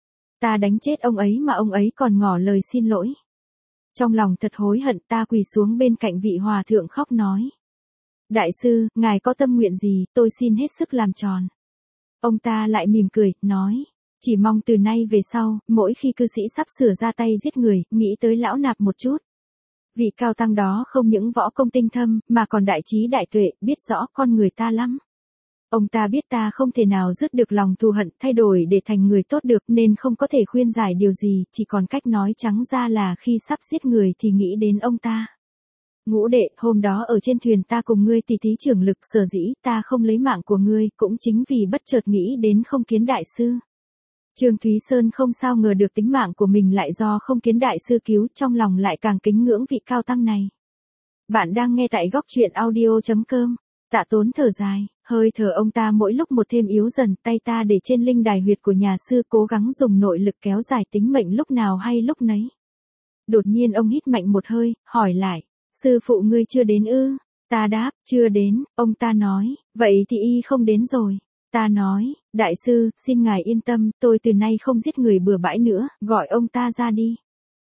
Ta đánh chết ông ấy mà ông ấy còn ngỏ lời xin lỗi. Trong lòng thật hối hận, ta quỳ xuống bên cạnh vị hòa thượng khóc nói. Đại sư, ngài có tâm nguyện gì, tôi xin hết sức làm tròn. Ông ta lại mỉm cười, nói. Chỉ mong từ nay về sau, mỗi khi cư sĩ sắp sửa ra tay giết người, nghĩ tới lão nạp một chút. Vị cao tăng đó không những võ công tinh thâm, mà còn đại trí đại tuệ, biết rõ con người ta lắm. Ông ta biết ta không thể nào dứt được lòng thù hận, thay đổi để thành người tốt được, nên không có thể khuyên giải điều gì, chỉ còn cách nói trắng ra là khi sắp giết người thì nghĩ đến ông ta. Ngũ đệ, hôm đó ở trên thuyền ta cùng ngươi tỉ thí trưởng lực, sở dĩ ta không lấy mạng của ngươi, cũng chính vì bất chợt nghĩ đến Không Kiến đại sư. Trương Thúy Sơn không sao ngờ được tính mạng của mình lại do Không Kiến đại sư cứu, trong lòng lại càng kính ngưỡng vị cao tăng này. Bạn đang nghe tại góc truyện audio chấm com. Tạ Tốn thở dài, hơi thở ông ta mỗi lúc một thêm yếu dần, tay ta để trên linh đài huyệt của nhà sư cố gắng dùng nội lực kéo dài tính mệnh lúc nào hay lúc nấy. Đột nhiên ông hít mạnh một hơi, hỏi lại, sư phụ ngươi chưa đến ư? Ta đáp, chưa đến, ông ta nói, vậy thì y không đến rồi. Ta nói, đại sư, xin ngài yên tâm, tôi từ nay không giết người bừa bãi nữa, gọi ông ta ra đi.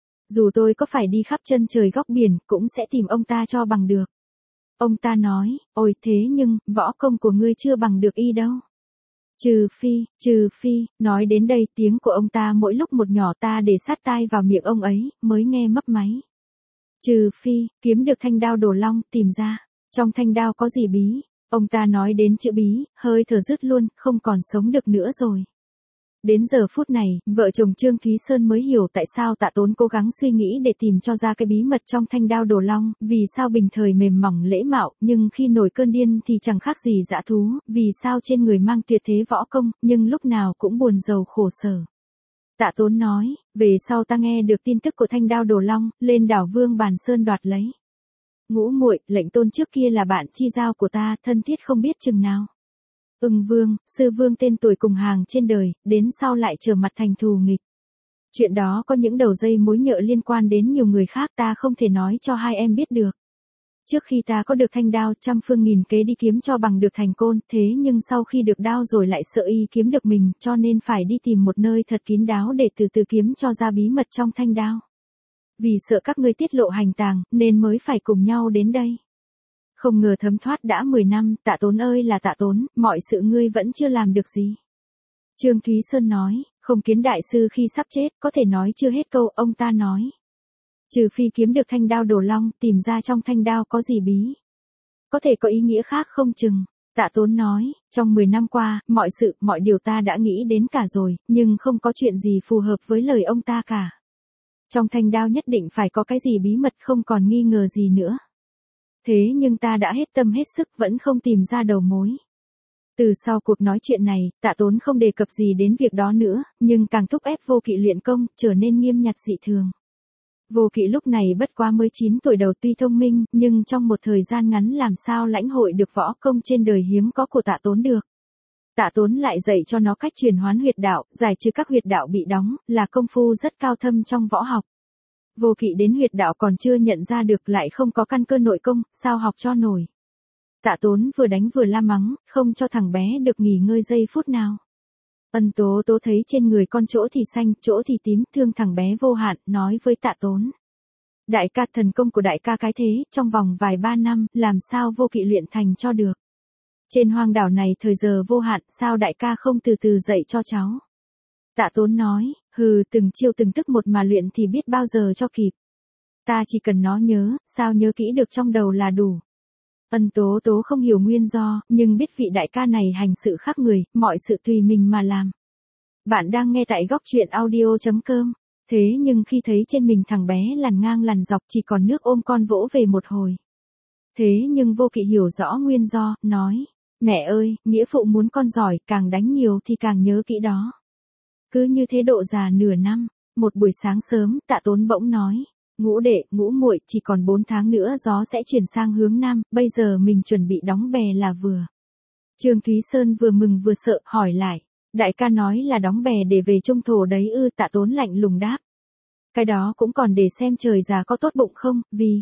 Dù tôi có phải đi khắp chân trời góc biển, cũng sẽ tìm ông ta cho bằng được. Ông ta nói, ôi thế nhưng, võ công của ngươi chưa bằng được y đâu. Trừ phi, trừ phi, nói đến đây tiếng của ông ta mỗi lúc một nhỏ, ta để sát tai vào miệng ông ấy, mới nghe mấp máy. Trừ phi, kiếm được thanh đao Đồ Long, tìm ra, trong thanh đao có gì bí. Ông ta nói đến chữ bí, hơi thở dứt luôn, không còn sống được nữa rồi. Đến giờ phút này, vợ chồng Trương Thúy Sơn mới hiểu tại sao Tạ Tốn cố gắng suy nghĩ để tìm cho ra cái bí mật trong thanh đao Đồ Long, vì sao bình thời mềm mỏng lễ mạo, nhưng khi nổi cơn điên thì chẳng khác gì dã thú, vì sao trên người mang tuyệt thế võ công, nhưng lúc nào cũng buồn rầu khổ sở. Tạ Tốn nói, về sau ta nghe được tin tức của thanh đao Đồ Long, lên đảo Vương Bàn Sơn đoạt lấy. Ngũ muội, lệnh tôn trước kia là bạn chi giao của ta, thân thiết không biết chừng nào. Ưng Vương, sư vương tên tuổi cùng hàng trên đời, đến sau lại trở mặt thành thù nghịch. Chuyện đó có những đầu dây mối nhợ liên quan đến nhiều người khác, ta không thể nói cho hai em biết được. Trước khi ta có được thanh đao, trăm phương nghìn kế đi kiếm cho bằng được thành côn, thế nhưng sau khi được đao rồi lại sợ y kiếm được mình, cho nên phải đi tìm một nơi thật kín đáo để từ từ kiếm cho ra bí mật trong thanh đao. Vì sợ các ngươi tiết lộ hành tàng, nên mới phải cùng nhau đến đây. Không ngờ thấm thoát đã mười năm, Tạ Tốn ơi là Tạ Tốn, mọi sự ngươi vẫn chưa làm được gì. Trương Thúy Sơn nói, không kiến đại sư khi sắp chết, có thể nói chưa hết câu, ông ta nói. Trừ phi kiếm được thanh đao Đồ Long, tìm ra trong thanh đao có gì bí. Có thể có ý nghĩa khác không chừng. Tạ Tốn nói, trong mười năm qua, mọi sự, mọi điều ta đã nghĩ đến cả rồi, nhưng không có chuyện gì phù hợp với lời ông ta cả. Trong thanh đao nhất định phải có cái gì bí mật, không còn nghi ngờ gì nữa. Thế nhưng ta đã hết tâm hết sức vẫn không tìm ra đầu mối. Từ sau cuộc nói chuyện này, Tạ Tốn không đề cập gì đến việc đó nữa, nhưng càng thúc ép Vô Kỵ luyện công, trở nên nghiêm nhặt dị thường. Vô Kỵ lúc này bất quá mới chín tuổi đầu, tuy thông minh, nhưng trong một thời gian ngắn làm sao lãnh hội được võ công trên đời hiếm có của Tạ Tốn được. Tạ Tốn lại dạy cho nó cách chuyển hoán huyệt đạo, giải trừ các huyệt đạo bị đóng, là công phu rất cao thâm trong võ học. Vô Kỵ đến huyệt đạo còn chưa nhận ra được, lại không có căn cơ nội công, sao học cho nổi. Tạ Tốn vừa đánh vừa la mắng, không cho thằng bé được nghỉ ngơi giây phút nào. Ân Tố Tố thấy trên người con chỗ thì xanh, chỗ thì tím, thương thằng bé vô hạn, nói với Tạ Tốn. Đại ca, thần công của đại ca cái thế, trong vòng vài ba năm, làm sao Vô Kỵ luyện thành cho được. Trên hoang đảo này thời giờ vô hạn, sao đại ca không từ từ dạy cho cháu. Tạ Tốn nói, hừ, từng chiêu từng tức một mà luyện thì biết bao giờ cho kịp. Ta chỉ cần nó nhớ, sao nhớ kỹ được trong đầu là đủ. Ân Tố Tố không hiểu nguyên do, nhưng biết vị đại ca này hành sự khác người, mọi sự tùy mình mà làm. Bạn đang nghe tại góc truyện audio chấm com. Thế nhưng khi thấy trên mình thằng bé lằn ngang lằn dọc, chỉ còn nước ôm con vỗ về một hồi. Thế nhưng Vô Kỵ hiểu rõ nguyên do, nói, mẹ ơi, nghĩa phụ muốn con giỏi, càng đánh nhiều thì càng nhớ kỹ đó. Cứ như thế độ già nửa năm, một buổi sáng sớm, Tạ Tốn bỗng nói, Ngũ đệ, ngũ muội, chỉ còn bốn tháng nữa gió sẽ chuyển sang hướng nam, bây giờ mình chuẩn bị đóng bè là vừa. Trương Thúy Sơn vừa mừng vừa sợ, hỏi lại, đại ca nói là đóng bè để về trung thổ đấy ư? Tạ Tốn lạnh lùng đáp. Cái đó cũng còn để xem trời già có tốt bụng không, vì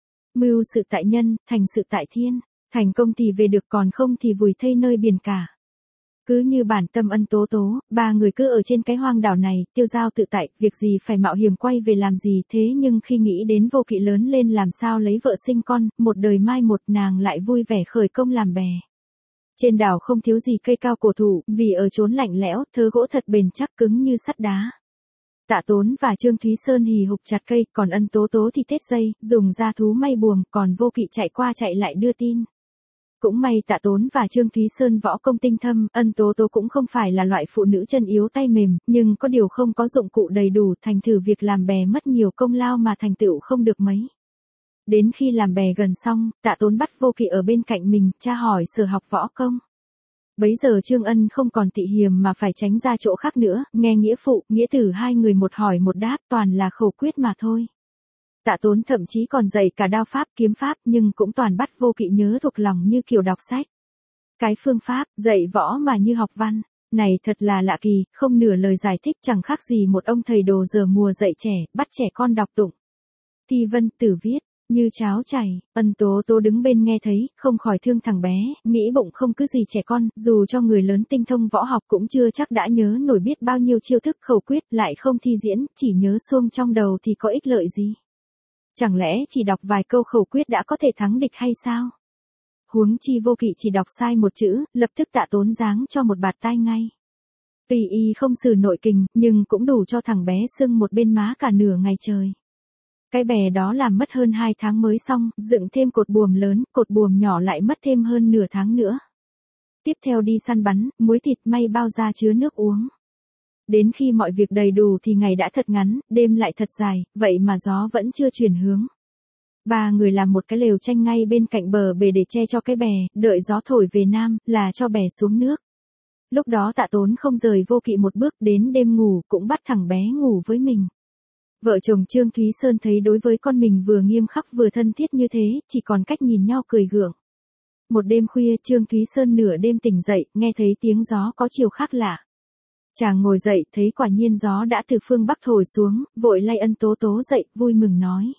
mưu sự tại nhân, thành sự tại thiên, thành công thì về được, còn không thì vùi thây nơi biển cả. Cứ như bản tâm Ân Tố Tố, ba người cứ ở trên cái hoang đảo này, tiêu dao tự tại, việc gì phải mạo hiểm quay về làm gì. Thế nhưng khi nghĩ đến Vô Kỵ lớn lên làm sao lấy vợ sinh con, một đời mai một, nàng lại vui vẻ khởi công làm bè. Trên đảo không thiếu gì cây cao cổ thụ, vì ở chốn lạnh lẽo, thớ gỗ thật bền chắc cứng như sắt đá. Tạ Tốn và Trương Thúy Sơn hì hục chặt cây, còn Ân Tố Tố thì tết dây, dùng da thú may buồm, còn Vô Kỵ chạy qua chạy lại đưa tin. Cũng may Tạ Tốn và Trương Thúy Sơn võ công tinh thâm, Ân Tố Tố cũng không phải là loại phụ nữ chân yếu tay mềm, nhưng có điều không có dụng cụ đầy đủ, thành thử việc làm bè mất nhiều công lao mà thành tựu không được mấy. Đến khi làm bè gần xong, Tạ Tốn bắt Vô Kỵ ở bên cạnh mình, tra hỏi sở học võ công. Bấy giờ Trương Ân không còn tị hiềm mà phải tránh ra chỗ khác nữa, nghe nghĩa phụ, nghĩa tử hai người một hỏi một đáp, toàn là khẩu quyết mà thôi. Tạ Tốn thậm chí còn dạy cả đao pháp, kiếm pháp, nhưng cũng toàn bắt Vô Kỵ nhớ thuộc lòng như kiểu đọc sách. Cái phương pháp, dạy võ mà như học văn, này thật là lạ kỳ, không nửa lời giải thích, chẳng khác gì một ông thầy đồ giờ mùa dạy trẻ, bắt trẻ con đọc tụng. Thi vân tử viết, Như cháo chảy, Ân Tố Tố đứng bên nghe thấy, không khỏi thương thằng bé, nghĩ bụng không cứ gì trẻ con, dù cho người lớn tinh thông võ học cũng chưa chắc đã nhớ nổi biết bao nhiêu chiêu thức khẩu quyết, lại không thi diễn, chỉ nhớ xuông trong đầu thì có ích lợi gì. Chẳng lẽ chỉ đọc vài câu khẩu quyết đã có thể thắng địch hay sao? Huống chi Vô Kỵ chỉ đọc sai một chữ, lập tức Tạ Tốn giáng cho một bạt tai ngay. Tuy y không sử nội kình, nhưng cũng đủ cho thằng bé sưng một bên má cả nửa ngày trời. Cái bè đó làm mất hơn hai tháng mới xong, dựng thêm cột buồm lớn, cột buồm nhỏ lại mất thêm hơn nửa tháng nữa. Tiếp theo đi săn bắn, muối thịt may bao ra chứa nước uống. Đến khi mọi việc đầy đủ thì ngày đã thật ngắn, đêm lại thật dài, vậy mà gió vẫn chưa chuyển hướng. Ba người làm một cái lều tranh ngay bên cạnh bờ bể để che cho cái bè, đợi gió thổi về nam, là cho bè xuống nước. Lúc đó Tạ Tốn không rời Vô Kỵ một bước, đến đêm ngủ cũng bắt thằng bé ngủ với mình. Vợ chồng Trương Thúy Sơn thấy đối với con mình vừa nghiêm khắc vừa thân thiết như thế, chỉ còn cách nhìn nhau cười gượng. Một đêm khuya Trương Thúy Sơn nửa đêm tỉnh dậy, nghe thấy tiếng gió có chiều khác lạ. Chàng ngồi dậy, thấy quả nhiên gió đã từ phương Bắc thổi xuống, vội lay Ân Tố Tố dậy, vui mừng nói.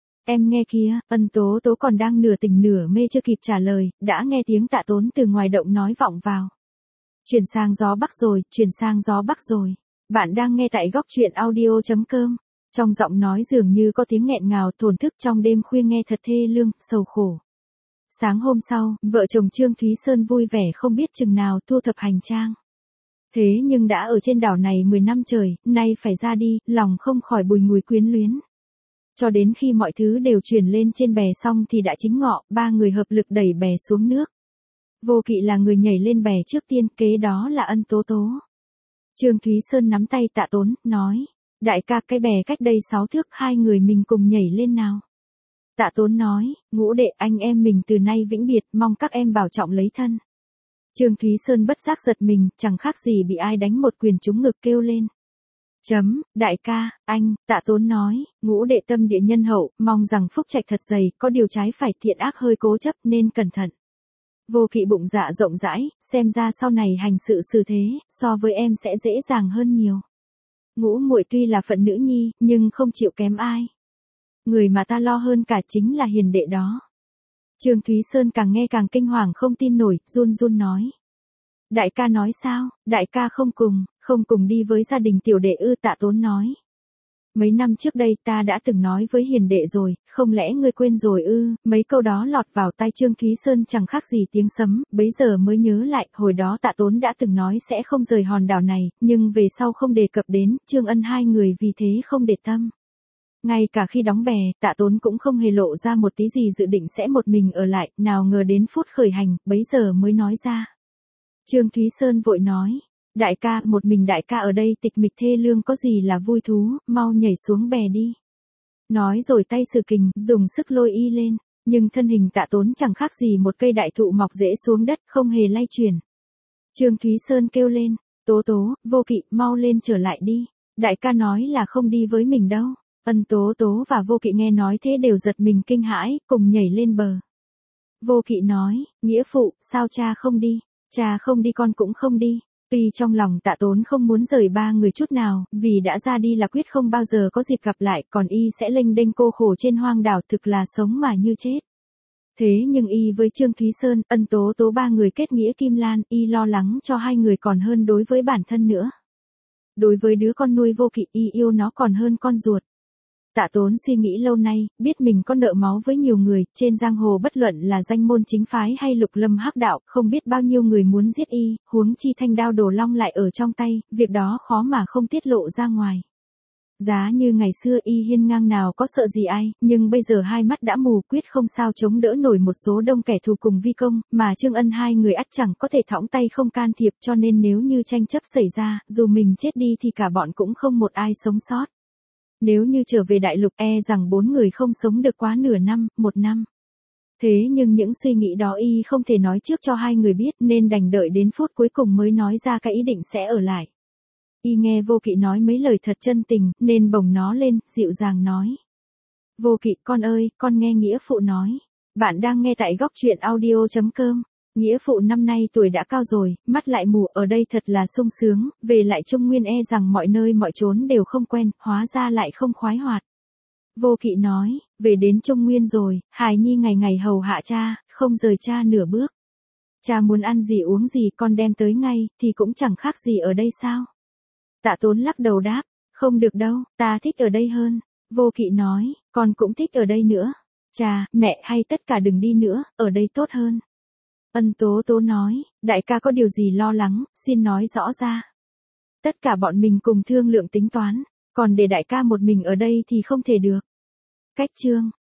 Em nghe kia, Ân Tố Tố còn đang nửa tỉnh nửa mê chưa kịp trả lời, đã nghe tiếng Tạ Tốn từ ngoài động nói vọng vào. Chuyển sang gió Bắc rồi, chuyển sang gió Bắc rồi. Bạn đang nghe tại góc truyện audio chấm com. Trong giọng nói dường như có tiếng nghẹn ngào thổn thức trong đêm khuya nghe thật thê lương, sầu khổ. Sáng hôm sau, vợ chồng Trương Thúy Sơn vui vẻ không biết chừng nào thu thập hành trang. Thế nhưng đã ở trên đảo này mười năm trời, nay phải ra đi, lòng không khỏi bùi ngùi quyến luyến. Cho đến khi mọi thứ đều chuyển lên trên bè xong thì đã chính ngọ, ba người hợp lực đẩy bè xuống nước. Vô Kỵ là người nhảy lên bè trước tiên, kế đó là Ân Tố Tố. Trương Thúy Sơn nắm tay Tạ Tốn, nói. Đại ca, cái bè cách đây sáu thước, hai người mình cùng nhảy lên nào. Tạ Tốn nói, Ngũ đệ, anh em mình từ nay vĩnh biệt, mong các em bảo trọng lấy thân. Trương Thúy Sơn bất giác giật mình, chẳng khác gì bị ai đánh một quyền trúng ngực, kêu lên. Chấm, đại ca, anh, Tạ Tốn nói, Ngũ đệ tâm địa nhân hậu, mong rằng phúc trạch thật dày, có điều trái phải thiện ác hơi cố chấp nên cẩn thận. Vô Kỵ bụng dạ rộng rãi, xem ra sau này hành sự xử thế, so với em sẽ dễ dàng hơn nhiều. Ngũ muội tuy là phận nữ nhi, nhưng không chịu kém ai. Người mà ta lo hơn cả chính là hiền đệ đó. Trương Thúy Sơn càng nghe càng kinh hoàng không tin nổi, run run nói. Đại ca nói sao, đại ca không cùng, không cùng đi với gia đình tiểu đệ ư? Tạ Tốn nói. Mấy năm trước đây ta đã từng nói với hiền đệ rồi, không lẽ ngươi quên rồi ư? Mấy câu đó lọt vào tai Trương Thúy Sơn chẳng khác gì tiếng sấm, bấy giờ mới nhớ lại, hồi đó Tạ Tốn đã từng nói sẽ không rời hòn đảo này, nhưng về sau không đề cập đến, Trương Ân hai người vì thế không để tâm. Ngay cả khi đóng bè, Tạ Tốn cũng không hề lộ ra một tí gì dự định sẽ một mình ở lại, nào ngờ đến phút khởi hành, bấy giờ mới nói ra. Trương Thúy Sơn vội nói. Đại ca, một mình đại ca ở đây tịch mịch thê lương có gì là vui thú, mau nhảy xuống bè đi. Nói rồi tay sử kình, dùng sức lôi y lên, nhưng thân hình Tạ Tốn chẳng khác gì một cây đại thụ mọc rễ xuống đất, không hề lay chuyển. Trương Thúy Sơn kêu lên, Tố Tố, Vô Kỵ, mau lên trở lại đi. Đại ca nói là không đi với mình đâu. Ân Tố Tố và Vô Kỵ nghe nói thế đều giật mình kinh hãi, cùng nhảy lên bờ. Vô Kỵ nói, nghĩa phụ, sao cha không đi? Cha không đi con cũng không đi. Tuy trong lòng Tạ Tốn không muốn rời ba người chút nào, vì đã ra đi là quyết không bao giờ có dịp gặp lại, còn y sẽ lênh đênh cô khổ trên hoang đảo, thực là sống mà như chết. Thế nhưng y với Trương Thúy Sơn, Ân Tố Tố ba người kết nghĩa kim lan, y lo lắng cho hai người còn hơn đối với bản thân nữa. Đối với đứa con nuôi Vô Kỵ, y yêu nó còn hơn con ruột. Tạ Tốn suy nghĩ lâu nay, biết mình có nợ máu với nhiều người, trên giang hồ bất luận là danh môn chính phái hay lục lâm hắc đạo, không biết bao nhiêu người muốn giết y, huống chi thanh đao Đồ Long lại ở trong tay, việc đó khó mà không tiết lộ ra ngoài. Giá như ngày xưa y hiên ngang nào có sợ gì ai, nhưng bây giờ hai mắt đã mù, quyết không sao chống đỡ nổi một số đông kẻ thù cùng vi công, mà Trương Ân hai người ắt chẳng có thể thõng tay không can thiệp, cho nên nếu như tranh chấp xảy ra, dù mình chết đi thì cả bọn cũng không một ai sống sót. Nếu như trở về đại lục e rằng bốn người không sống được quá nửa năm, một năm. Thế nhưng những suy nghĩ đó y không thể nói trước cho hai người biết nên đành đợi đến phút cuối cùng mới nói ra cái ý định sẽ ở lại. Y nghe Vô Kỵ nói mấy lời thật chân tình nên bồng nó lên, dịu dàng nói. Vô Kỵ, con ơi, con nghe nghĩa phụ nói. Bạn đang nghe tại góc truyện audio chấm com. Nghĩa phụ năm nay tuổi đã cao rồi, mắt lại mù, ở đây thật là sung sướng, về lại Trung Nguyên e rằng mọi nơi mọi chốn đều không quen, hóa ra lại không khoái hoạt. Vô Kỵ nói, về đến Trung Nguyên rồi, hài nhi ngày ngày hầu hạ cha, không rời cha nửa bước. Cha muốn ăn gì uống gì con đem tới ngay, thì cũng chẳng khác gì ở đây sao? Tạ Tốn lắc đầu đáp, không được đâu, ta thích ở đây hơn. Vô Kỵ nói, con cũng thích ở đây nữa. Cha, mẹ hay tất cả đừng đi nữa, ở đây tốt hơn. Ân Tố Tố nói, đại ca có điều gì lo lắng, xin nói rõ ra. Tất cả bọn mình cùng thương lượng tính toán, còn để đại ca một mình ở đây thì không thể được. Cách chương